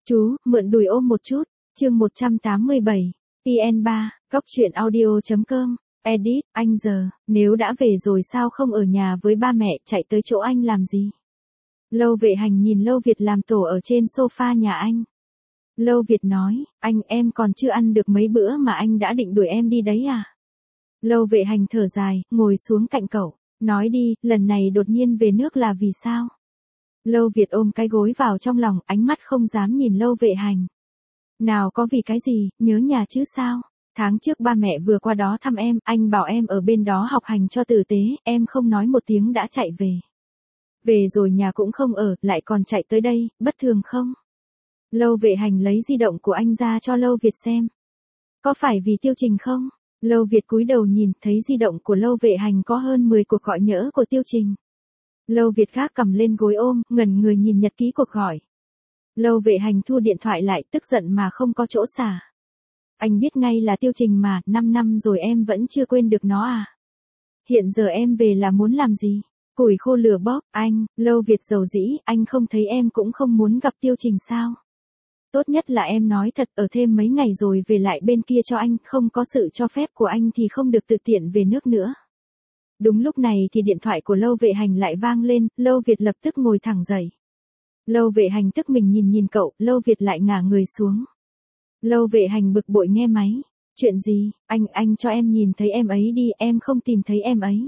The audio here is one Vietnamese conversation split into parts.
Chú, mượn đùi ôm một chút. Chương 187. PN3, coctruyện.audio.com. Edit, anh giờ, nếu đã về rồi sao không ở nhà với ba mẹ, chạy tới chỗ anh làm gì? Lâu Vệ Hành nhìn Lâu Việt làm tổ ở trên sofa nhà anh. Lâu Việt nói, anh em còn chưa ăn được mấy bữa mà anh đã định đuổi em đi đấy à? Lâu Vệ Hành thở dài, ngồi xuống cạnh cậu, nói đi, lần này đột nhiên về nước là vì sao? Lâu Việt ôm cái gối vào trong lòng, ánh mắt không dám nhìn Lâu Vệ Hành. Nào có vì cái gì, nhớ nhà chứ sao? Tháng trước ba mẹ vừa qua đó thăm em, anh bảo em ở bên đó học hành cho tử tế, em không nói một tiếng đã chạy về. Về rồi nhà cũng không ở, lại còn chạy tới đây, bất thường không? Lâu Vệ Hành lấy di động của anh ra cho Lâu Việt xem. Có phải vì Tiêu Trình không? Lâu Việt cúi đầu nhìn, thấy di động của Lâu Vệ Hành có hơn 10 cuộc gọi nhỡ của Tiêu Trình. Lâu Việt gác cầm lên gối ôm, ngẩn người nhìn nhật ký cuộc gọi. Lâu Vệ Hành thu điện thoại lại, tức giận mà không có chỗ xả. Anh biết ngay là Tiêu Trình mà, 5 năm rồi em vẫn chưa quên được nó à? Hiện giờ em về là muốn làm gì? Củi khô lửa bốc, anh, Lâu Việt dầu dĩ, anh không thấy em cũng không muốn gặp Tiêu Trình sao? Tốt nhất là em nói thật, ở thêm mấy ngày rồi về lại bên kia cho anh, không có sự cho phép của anh thì không được tự tiện về nước nữa. Đúng lúc này thì điện thoại của Lâu Vệ Hành lại vang lên, Lâu Việt lập tức ngồi thẳng dậy. Lâu Vệ Hành tức mình nhìn cậu, Lâu Việt lại ngả người xuống. Lâu Vệ Hành bực bội nghe máy. Chuyện gì, anh cho em nhìn thấy em ấy đi, em không tìm thấy em ấy.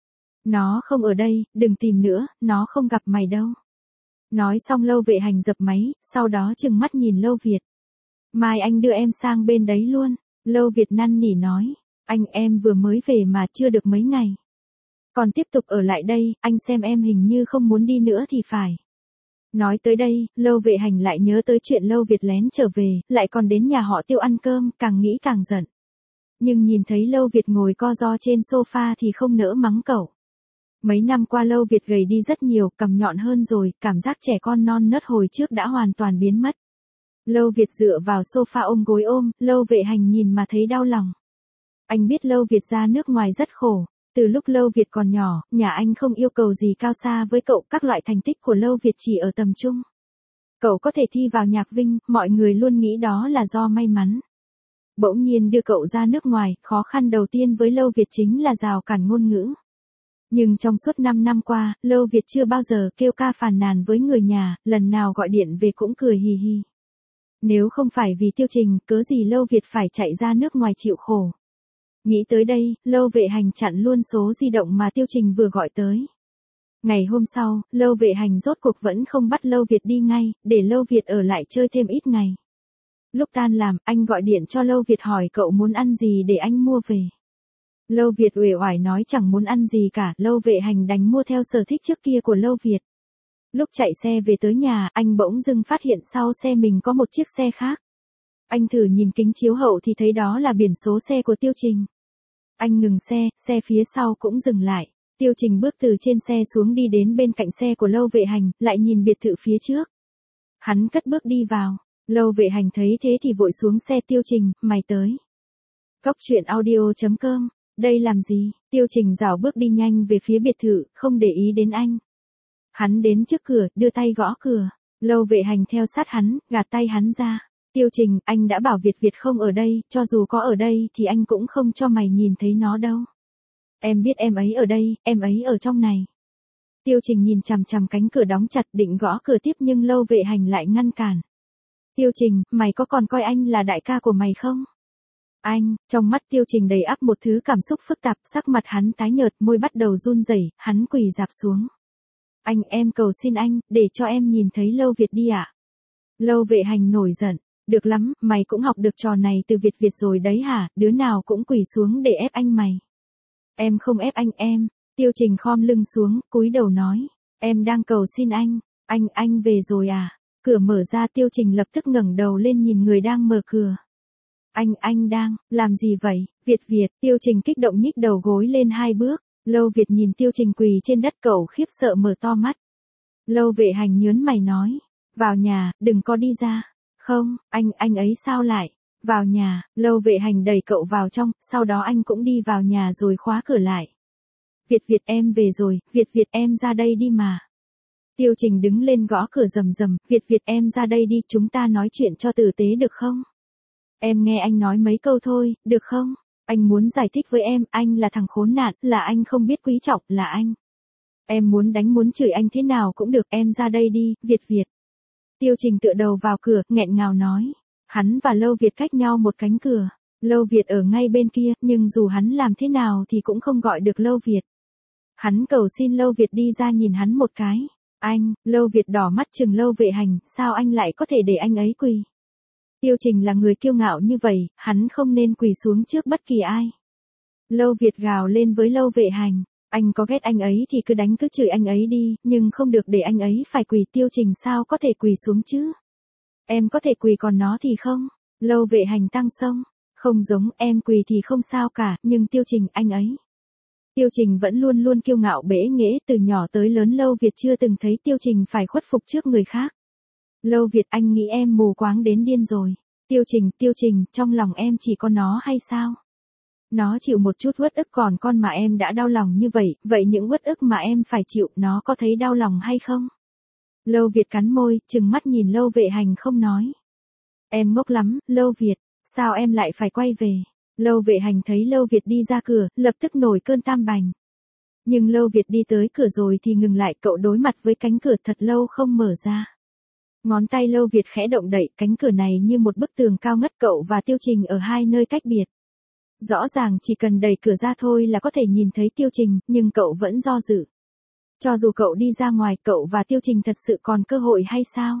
Nó không ở đây, đừng tìm nữa, nó không gặp mày đâu. Nói xong Lâu Vệ Hành dập máy, sau đó trừng mắt nhìn Lâu Việt. Mai anh đưa em sang bên đấy luôn. Lâu Việt năn nỉ nói. Anh em vừa mới về mà chưa được mấy ngày. Còn tiếp tục ở lại đây, anh xem em hình như không muốn đi nữa thì phải. Nói tới đây, Lâu Vệ Hành lại nhớ tới chuyện Lâu Việt lén trở về, lại còn đến nhà họ Tiêu ăn cơm, càng nghĩ càng giận. Nhưng nhìn thấy Lâu Việt ngồi co ro trên sofa thì không nỡ mắng cậu. Mấy năm qua Lâu Việt gầy đi rất nhiều, cằm nhọn hơn rồi, cảm giác trẻ con non nớt hồi trước đã hoàn toàn biến mất. Lâu Việt dựa vào sofa ôm gối ôm, Lâu Vệ Hành nhìn mà thấy đau lòng. Anh biết Lâu Việt ra nước ngoài rất khổ. Từ lúc Lâu Việt còn nhỏ, nhà anh không yêu cầu gì cao xa với cậu, các loại thành tích của Lâu Việt chỉ ở tầm trung. Cậu có thể thi vào Nhạc Vinh, mọi người luôn nghĩ đó là do may mắn. Bỗng nhiên đưa cậu ra nước ngoài, khó khăn đầu tiên với Lâu Việt chính là rào cản ngôn ngữ. Nhưng trong suốt 5 năm qua, Lâu Việt chưa bao giờ kêu ca phàn nàn với người nhà, lần nào gọi điện về cũng cười hì hì. Nếu không phải vì Tiêu Trình, cớ gì Lâu Việt phải chạy ra nước ngoài chịu khổ. Nghĩ tới đây, Lâu Vệ Hành chặn luôn số di động mà Tiêu Trình vừa gọi tới. Ngày hôm sau, Lâu Vệ Hành rốt cuộc vẫn không bắt Lâu Việt đi ngay, để Lâu Việt ở lại chơi thêm ít ngày. Lúc tan làm, anh gọi điện cho Lâu Việt hỏi cậu muốn ăn gì để anh mua về. Lâu Việt uể oải nói chẳng muốn ăn gì cả, Lâu Vệ Hành đành mua theo sở thích trước kia của Lâu Việt. Lúc chạy xe về tới nhà, anh bỗng dưng phát hiện sau xe mình có một chiếc xe khác. Anh thử nhìn kính chiếu hậu thì thấy đó là biển số xe của Tiêu Trình. Anh ngừng xe phía sau cũng dừng lại. Tiêu Trình bước từ trên xe xuống đi đến bên cạnh xe của Lâu Vệ Hành, lại nhìn biệt thự phía trước. Hắn cất bước đi vào. Lâu Vệ Hành thấy thế thì vội xuống xe. Tiêu Trình, mày tới. Coctruyện.audio.com. Đây làm gì? Tiêu Trình rảo bước đi nhanh về phía biệt thự, không để ý đến anh. Hắn đến trước cửa, đưa tay gõ cửa. Lâu Vệ Hành theo sát hắn, gạt tay hắn ra. Tiêu Trình, anh đã bảo Việt không ở đây, cho dù có ở đây thì anh cũng không cho mày nhìn thấy nó đâu. Em biết em ấy ở đây, em ấy ở trong này. Tiêu Trình nhìn chằm chằm cánh cửa đóng chặt định gõ cửa tiếp nhưng Lâu Vệ Hành lại ngăn cản. Tiêu Trình, mày có còn coi anh là đại ca của mày không? Anh, trong mắt Tiêu Trình đầy ắp một thứ cảm xúc phức tạp, sắc mặt hắn tái nhợt, môi bắt đầu run rẩy, hắn quỳ rạp xuống. Anh, em cầu xin anh, để cho em nhìn thấy Lâu Việt đi ạ. Lâu Vệ Hành nổi giận. Được lắm, mày cũng học được trò này từ Việt rồi đấy hả, đứa nào cũng quỳ xuống để ép anh mày. Em không ép anh em. Tiêu Trình khom lưng xuống, cúi đầu nói. Em đang cầu xin anh về rồi à? Cửa mở ra. Tiêu Trình lập tức ngẩng đầu lên nhìn người đang mở cửa. Anh đang, làm gì vậy? Việt, Tiêu Trình kích động nhích đầu gối lên 2 bước. Lâu Việt nhìn Tiêu Trình quỳ trên đất, cậu khiếp sợ mở to mắt. Lâu Vệ Hành nhớn mày nói. Vào nhà, đừng có đi ra. Không, anh ấy sao lại? Vào nhà. Lâu Vệ Hành đẩy cậu vào trong, sau đó anh cũng đi vào nhà rồi khóa cửa lại. Việt em về rồi, Việt em ra đây đi mà. Tiêu Trình đứng lên gõ cửa rầm rầm, Việt Việt em ra đây đi, chúng ta nói chuyện cho tử tế được không? Em nghe anh nói mấy câu thôi, được không? Anh muốn giải thích với em, anh là thằng khốn nạn, là anh không biết quý trọng, là anh. Em muốn đánh muốn chửi anh thế nào cũng được, em ra đây đi, Việt Việt. Tiêu Trình tựa đầu vào cửa, nghẹn ngào nói. Hắn và Lâu Việt cách nhau một cánh cửa. Lâu Việt ở ngay bên kia, nhưng dù hắn làm thế nào thì cũng không gọi được Lâu Việt. Hắn cầu xin Lâu Việt đi ra nhìn hắn một cái. Anh, Lâu Việt đỏ mắt trừng Lâu Vệ Hành, sao anh lại có thể để anh ấy quỳ? Tiêu Trình là người kiêu ngạo như vậy, hắn không nên quỳ xuống trước bất kỳ ai. Lâu Việt gào lên với Lâu Vệ Hành, anh có ghét anh ấy thì cứ đánh cứ chửi anh ấy đi, nhưng không được để anh ấy phải quỳ. Tiêu Trình sao có thể quỳ xuống chứ? Em có thể quỳ còn nó thì không? Lâu Vệ Hành tăng xông, không giống em quỳ thì không sao cả, nhưng Tiêu Trình anh ấy. Tiêu Trình vẫn luôn luôn kiêu ngạo bẽ nghễ, từ nhỏ tới lớn Lâu Việt chưa từng thấy Tiêu Trình phải khuất phục trước người khác. Lâu Việt anh nghĩ em mù quáng đến điên rồi. Tiêu Trình, trong lòng em chỉ có nó hay sao? Nó chịu một chút uất ức còn con mà em đã đau lòng như vậy, vậy những uất ức mà em phải chịu nó có thấy đau lòng hay không? Lâu Việt cắn môi, trừng mắt nhìn Lâu Vệ Hành không nói. Em ngốc lắm, Lâu Việt, sao em lại phải quay về? Lâu Vệ Hành thấy Lâu Việt đi ra cửa, lập tức nổi cơn tam bành. Nhưng Lâu Việt đi tới cửa rồi thì ngừng lại, cậu đối mặt với cánh cửa thật lâu không mở ra. Ngón tay Lâu Việt khẽ động đậy, cánh cửa này như một bức tường cao ngất, cậu và Tiêu Trình ở hai nơi cách biệt. Rõ ràng chỉ cần đẩy cửa ra thôi là có thể nhìn thấy Tiêu Trình, nhưng cậu vẫn do dự. Cho dù cậu đi ra ngoài, cậu và Tiêu Trình thật sự còn cơ hội hay sao?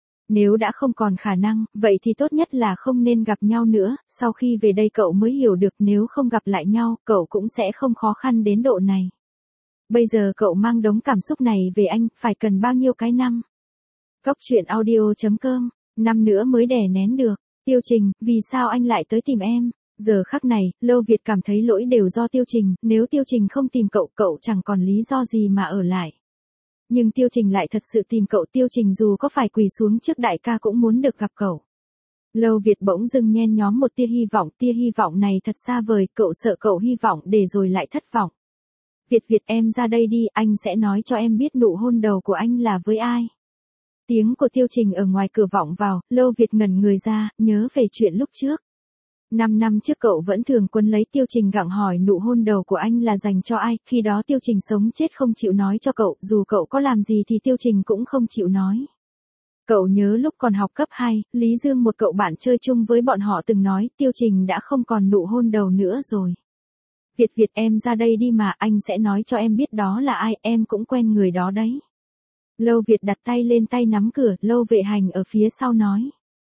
Nếu đã không còn khả năng, vậy thì tốt nhất là không nên gặp nhau nữa. Sau khi về đây cậu mới hiểu được nếu không gặp lại nhau, cậu cũng sẽ không khó khăn đến độ này. Bây giờ cậu mang đống cảm xúc này về anh, phải cần bao nhiêu cái năm? Cóc truyện audio.com, năm nữa mới đè nén được. Tiêu Trình, vì sao anh lại tới tìm em? Giờ khắc này, Lâu Việt cảm thấy lỗi đều do Tiêu Trình, nếu Tiêu Trình không tìm cậu, cậu chẳng còn lý do gì mà ở lại. Nhưng Tiêu Trình lại thật sự tìm cậu, Tiêu Trình dù có phải quỳ xuống trước đại ca cũng muốn được gặp cậu. Lâu Việt bỗng dưng nhen nhóm một tia hy vọng này thật xa vời, cậu sợ cậu hy vọng để rồi lại thất vọng. Việt em ra đây đi, anh sẽ nói cho em biết nụ hôn đầu của anh là với ai. Tiếng của Tiêu Trình ở ngoài cửa vọng vào, Lâu Việt ngẩn người ra, nhớ về chuyện lúc trước. 5 năm trước cậu vẫn thường quấn lấy Tiêu Trình gặng hỏi nụ hôn đầu của anh là dành cho ai, khi đó Tiêu Trình sống chết không chịu nói cho cậu, dù cậu có làm gì thì Tiêu Trình cũng không chịu nói. Cậu nhớ lúc còn học cấp 2, Lý Dương một cậu bạn chơi chung với bọn họ từng nói, Tiêu Trình đã không còn nụ hôn đầu nữa rồi. Việt em ra đây đi mà, anh sẽ nói cho em biết đó là ai, em cũng quen người đó đấy. Lâu Việt đặt tay lên tay nắm cửa, Lâu Vệ Hành ở phía sau nói.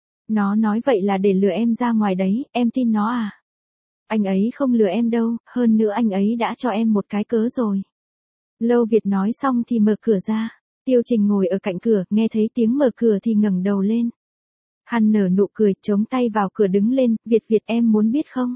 Nó nói vậy là để lừa em ra ngoài đấy, em tin nó à? Anh ấy không lừa em đâu, hơn nữa anh ấy đã cho em một cái cớ rồi. Lâu Việt nói xong thì mở cửa ra. Tiêu Trình ngồi ở cạnh cửa, nghe thấy tiếng mở cửa thì ngẩng đầu lên. Hắn nở nụ cười, chống tay vào cửa đứng lên, Việt em muốn biết không?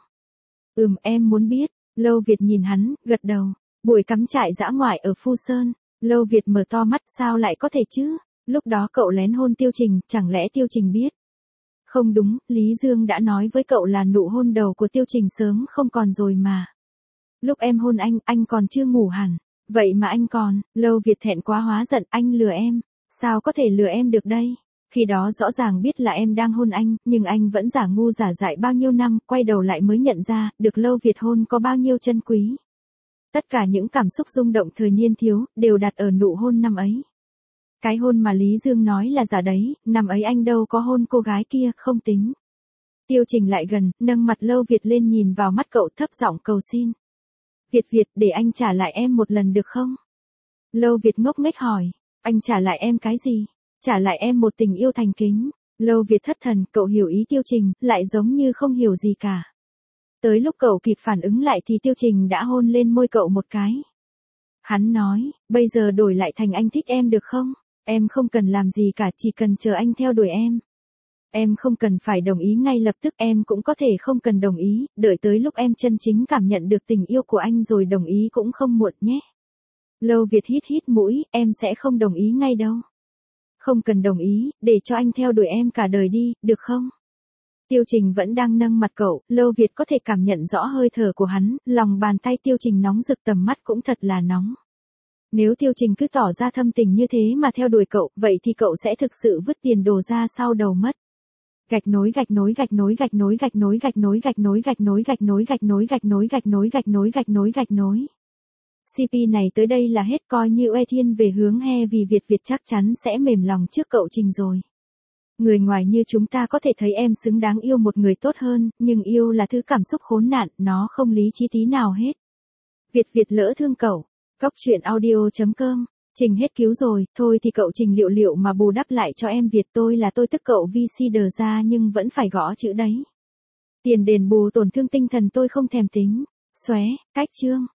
Em muốn biết. Lâu Việt nhìn hắn, gật đầu. Buổi cắm trại dã ngoại ở Phu Sơn. Lâu Việt mở to mắt, sao lại có thể chứ? Lúc đó cậu lén hôn Tiêu Trình, chẳng lẽ Tiêu Trình biết? Không đúng, Lý Dương đã nói với cậu là nụ hôn đầu của Tiêu Trình sớm không còn rồi mà. Lúc em hôn anh còn chưa ngủ hẳn. Vậy mà anh còn, Lâu Việt thẹn quá hóa giận, anh lừa em. Sao có thể lừa em được đây? Khi đó rõ ràng biết là em đang hôn anh, nhưng anh vẫn giả ngu giả dại bao nhiêu năm, quay đầu lại mới nhận ra, được Lâu Việt hôn có bao nhiêu chân quý. Tất cả những cảm xúc rung động thời niên thiếu, đều đặt ở nụ hôn năm ấy. Cái hôn mà Lý Dương nói là giả đấy, năm ấy anh đâu có hôn cô gái kia, không tính. Tiêu Trình lại gần, nâng mặt Lâu Việt lên nhìn vào mắt cậu, thấp giọng cầu xin. Việt, để anh trả lại em một lần được không? Lâu Việt ngốc nghếch hỏi, anh trả lại em cái gì? Trả lại em một tình yêu thành kính. Lâu Việt thất thần, cậu hiểu ý Tiêu Trình, lại giống như không hiểu gì cả. Tới lúc cậu kịp phản ứng lại thì Tiêu Trình đã hôn lên môi cậu một cái. Hắn nói, bây giờ đổi lại thành anh thích em được không? Em không cần làm gì cả, chỉ cần chờ anh theo đuổi em. Em không cần phải đồng ý ngay lập tức, em cũng có thể không cần đồng ý, đợi tới lúc em chân chính cảm nhận được tình yêu của anh rồi đồng ý cũng không muộn nhé. Lâu Việt hít mũi, em sẽ không đồng ý ngay đâu. Không cần đồng ý, để cho anh theo đuổi em cả đời đi, được không? Tiêu Trình vẫn đang nâng mặt cậu, Lâu Việt có thể cảm nhận rõ hơi thở của hắn, lòng bàn tay Tiêu Trình nóng rực, tầm mắt cũng thật là nóng. Nếu Tiêu Trình cứ tỏ ra thâm tình như thế mà theo đuổi cậu, vậy thì cậu sẽ thực sự vứt tiền đồ ra sau đầu mất. Gạch nối gạch nối gạch nối gạch nối gạch nối gạch nối gạch nối gạch nối gạch nối gạch nối gạch nối gạch nối gạch nối gạch nối gạch nối. CP này tới đây là hết, coi như Uê Thiên về hướng he vì Việt chắc chắn sẽ mềm lòng trước cậu Trình rồi. Người ngoài như chúng ta có thể thấy em xứng đáng yêu một người tốt hơn, nhưng yêu là thứ cảm xúc khốn nạn, nó không lý trí tí nào hết. Việt lỡ thương cậu. Góc truyện audio.com. Trình hết cứu rồi, thôi thì cậu Trình liệu mà bù đắp lại cho em Việt, tôi tức cậu VC đờ ra nhưng vẫn phải gõ chữ đấy. Tiền đền bù tổn thương tinh thần tôi không thèm tính. Xóe, cách chương.